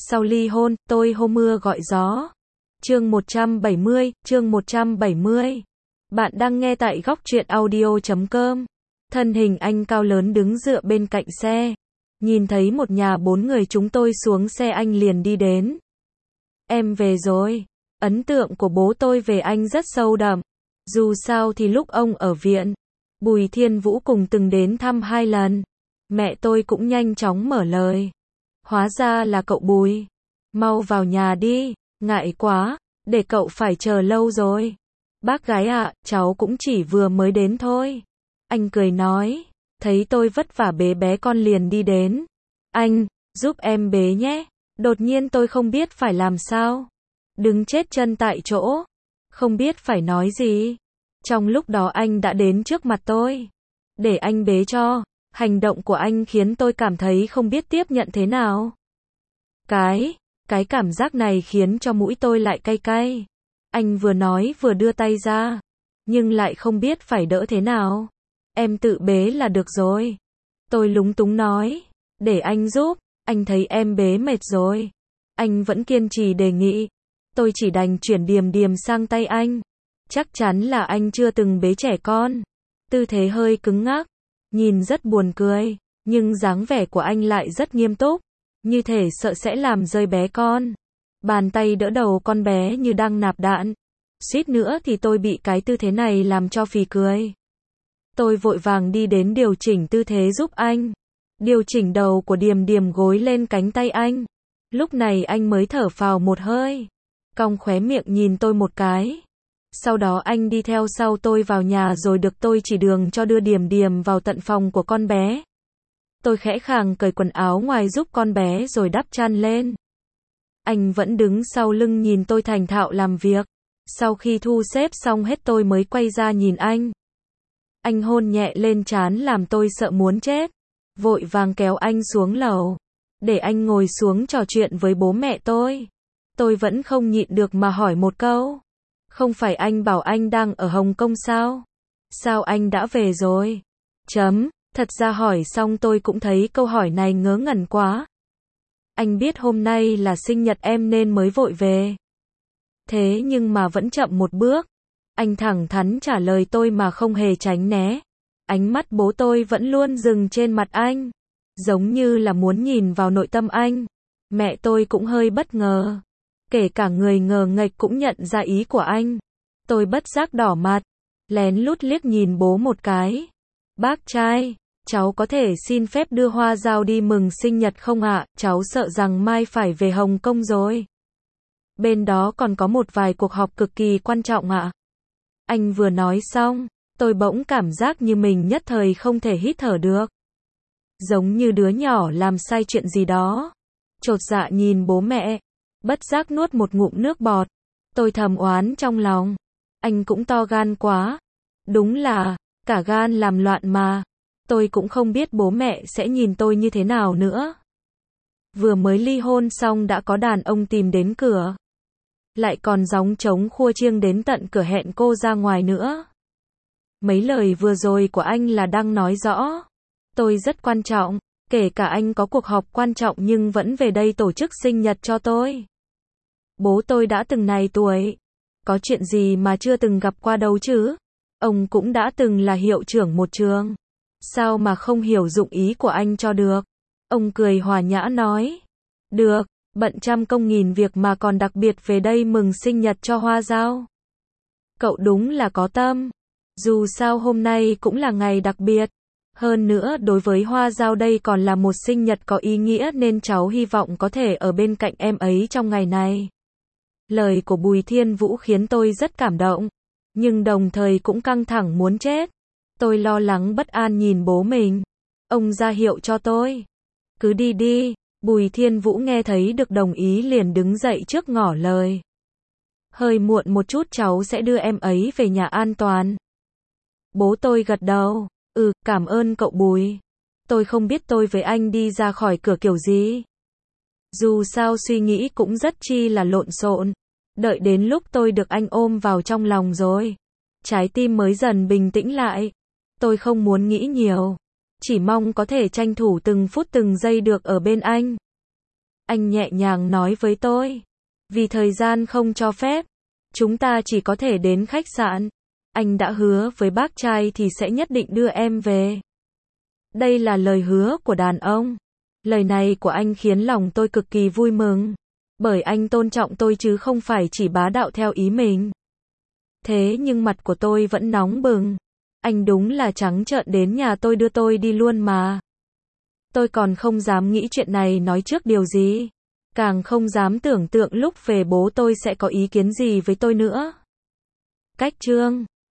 Sau ly hôn, tôi hô mưa gọi gió. Chương 170. Bạn đang nghe tại góc truyện audio.com. Thân hình anh cao lớn đứng dựa bên cạnh xe. Nhìn thấy một nhà 4 người chúng tôi xuống xe anh liền đi đến. Em về rồi. Ấn tượng của bố tôi về anh rất sâu đậm. Dù sao thì lúc ông ở viện, Bùi Thiên Vũ cùng từng đến thăm 2 lần. Mẹ tôi cũng nhanh chóng mở lời. Hóa ra là cậu Bùi. Mau vào nhà đi, ngại quá, để cậu phải chờ lâu rồi. Bác gái ạ, cháu cũng chỉ vừa mới đến thôi. Anh cười nói, thấy tôi vất vả bế bé con liền đi đến. Anh, giúp em bế nhé. Đột nhiên tôi không biết phải làm sao. Đứng chết chân tại chỗ, không biết phải nói gì. Trong lúc đó anh đã đến trước mặt tôi. Để anh bế cho. Hành động của anh khiến tôi cảm thấy không biết tiếp nhận thế nào. Cái cảm giác này khiến cho mũi tôi lại cay cay. Anh vừa nói vừa đưa tay ra, nhưng lại không biết phải đỡ thế nào. Em tự bế là được rồi. Tôi lúng túng nói, để anh giúp, anh thấy em bế mệt rồi. Anh vẫn kiên trì đề nghị. Tôi chỉ đành chuyển điềm điềm sang tay anh. Chắc chắn là anh chưa từng bế trẻ con. Tư thế hơi cứng ngắc, nhìn rất buồn cười, nhưng dáng vẻ của anh lại rất nghiêm túc, như thể sợ sẽ làm rơi bé con. Bàn tay đỡ đầu con bé như đang nạp đạn. Suýt nữa thì tôi bị cái tư thế này làm cho phì cười. Tôi vội vàng đi đến điều chỉnh tư thế giúp anh. Điều chỉnh đầu của Điềm Điềm gối lên cánh tay anh. Lúc này anh mới thở phào một hơi, cong khóe miệng nhìn tôi một cái. Sau đó anh đi theo sau tôi vào nhà rồi được tôi chỉ đường cho đưa Điềm Điềm vào tận phòng của con bé. Tôi khẽ khàng cởi quần áo ngoài giúp con bé rồi đắp chăn lên. Anh vẫn đứng sau lưng nhìn tôi thành thạo làm việc. Sau khi thu xếp xong hết tôi mới quay ra nhìn anh. Anh hôn nhẹ lên trán làm tôi sợ muốn chết. Vội vàng kéo anh xuống lầu, để anh ngồi xuống trò chuyện với bố mẹ tôi. Tôi vẫn không nhịn được mà hỏi một câu. Không phải anh bảo anh đang ở Hồng Kông sao? Sao anh đã về rồi? Thật ra hỏi xong tôi cũng thấy câu hỏi này ngớ ngẩn quá. Anh biết hôm nay là sinh nhật em nên mới vội về. Thế nhưng mà vẫn chậm một bước. Anh thẳng thắn trả lời tôi mà không hề tránh né. Ánh mắt bố tôi vẫn luôn dừng trên mặt anh, giống như là muốn nhìn vào nội tâm anh. Mẹ tôi cũng hơi bất ngờ. Kể cả người ngờ nghệch cũng nhận ra ý của anh. Tôi bất giác đỏ mặt, lén lút liếc nhìn bố một cái. Bác trai, cháu có thể xin phép đưa hoa dao đi mừng sinh nhật không ạ? Cháu sợ rằng mai phải về Hồng Kông rồi. Bên đó còn có một vài cuộc họp cực kỳ quan trọng ạ. Anh vừa nói xong, tôi bỗng cảm giác như mình nhất thời không thể hít thở được. Giống như đứa nhỏ làm sai chuyện gì đó. Chột dạ nhìn bố mẹ, bất giác nuốt một ngụm nước bọt. Tôi thầm oán trong lòng. Anh cũng to gan quá. Đúng là, cả gan làm loạn mà. Tôi cũng không biết bố mẹ sẽ nhìn tôi như thế nào nữa. Vừa mới ly hôn xong đã có đàn ông tìm đến cửa. Lại còn gióng trống khua chiêng đến tận cửa hẹn cô ra ngoài nữa. Mấy lời vừa rồi của anh là đang nói rõ. Tôi rất quan trọng, kể cả anh có cuộc họp quan trọng nhưng vẫn về đây tổ chức sinh nhật cho tôi. Bố tôi đã từng này tuổi. Có chuyện gì mà chưa từng gặp qua đâu chứ? Ông cũng đã từng là hiệu trưởng một trường. Sao mà không hiểu dụng ý của anh cho được? Ông cười hòa nhã nói. Được, bận trăm công nghìn việc mà còn đặc biệt về đây mừng sinh nhật cho Hoa Dao. Cậu đúng là có tâm. Dù sao hôm nay cũng là ngày đặc biệt. Hơn nữa đối với Hoa Dao đây còn là một sinh nhật có ý nghĩa nên cháu hy vọng có thể ở bên cạnh em ấy trong ngày này. Lời của Bùi Thiên Vũ khiến tôi rất cảm động, nhưng đồng thời cũng căng thẳng muốn chết. Tôi lo lắng bất an nhìn bố mình. Ông ra hiệu cho tôi. Cứ đi đi. Bùi Thiên Vũ nghe thấy được đồng ý liền đứng dậy trước ngỏ lời. Hơi muộn một chút cháu sẽ đưa em ấy về nhà an toàn. Bố tôi gật đầu. Cảm ơn cậu Bùi. Tôi không biết tôi với anh đi ra khỏi cửa kiểu gì. Dù sao suy nghĩ cũng rất chi là lộn xộn. Đợi đến lúc tôi được anh ôm vào trong lòng rồi, trái tim mới dần bình tĩnh lại. Tôi không muốn nghĩ nhiều, chỉ mong có thể tranh thủ từng phút từng giây được ở bên anh. Anh nhẹ nhàng nói với tôi. Vì thời gian không cho phép, chúng ta chỉ có thể đến khách sạn. Anh đã hứa với bác trai thì sẽ nhất định đưa em về. Đây là lời hứa của đàn ông. Lời này của anh khiến lòng tôi cực kỳ vui mừng. Bởi anh tôn trọng tôi chứ không phải chỉ bá đạo theo ý mình. Thế nhưng mặt của tôi vẫn nóng bừng. Anh đúng là trắng trợn đến nhà tôi đưa tôi đi luôn mà. Tôi còn không dám nghĩ chuyện này nói trước điều gì. Càng không dám tưởng tượng lúc về bố tôi sẽ có ý kiến gì với tôi nữa. Cách chương